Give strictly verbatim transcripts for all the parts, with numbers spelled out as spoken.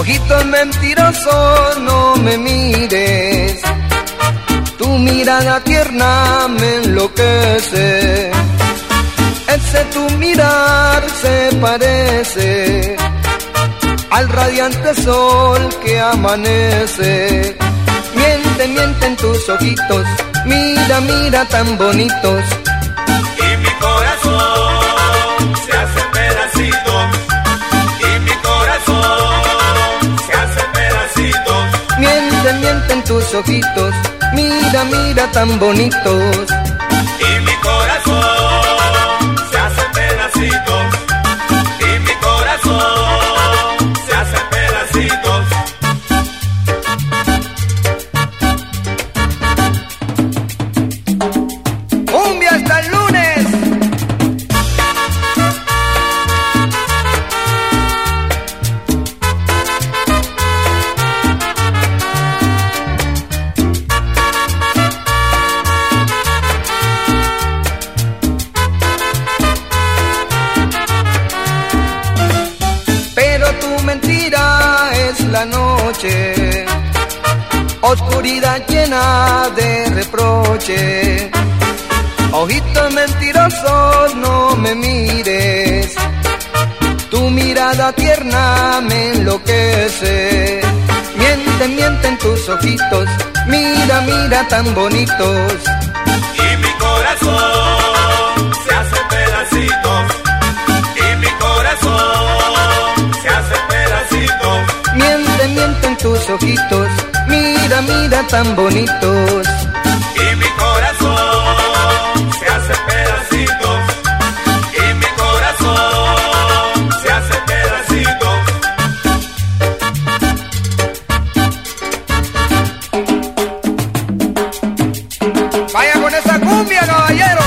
Ojitos mentirosos, no me mires. Tu mirada tierna me enloquece. Ese tu mirar se parece al radiante sol que amanece. Miente, miente en tus ojitos, mira, mira tan bonitos. Y mi corazón se hace pedacitos. Y mi corazón se hace pedacitos. Miente, miente en tus ojitos, mira, mira tan bonitos. Y mi corazón se hace pedacitos. Y mi corazón se hace pedacitos. ¡Cumbia hasta el lunes! Pero tu mentira es la noche, oscuridad llena de reproche. Ojitos mentirosos, no me mires. Tu mirada tierna me enloquece. Miente, miente en tus ojitos, mira, mira tan bonitos. Y mi corazón se hace pedacitos. Y mi corazón se hace pedacitos. Miente, miente en tus ojitos, mira, mira tan bonitos. Y mi corazón se hace pedacitos. Y mi corazón se hace pedacitos. Vaya con esa cumbia, caballero.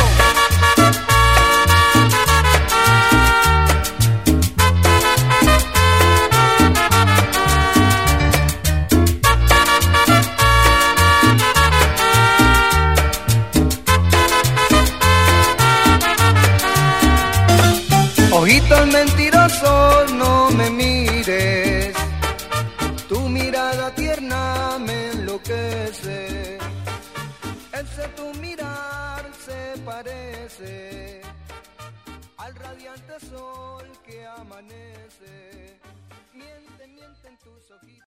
Ojitos mentirosos, no me mires. Tu mirada tierna me enloquece. Ese tu mirar se parece al radiante sol que amanece.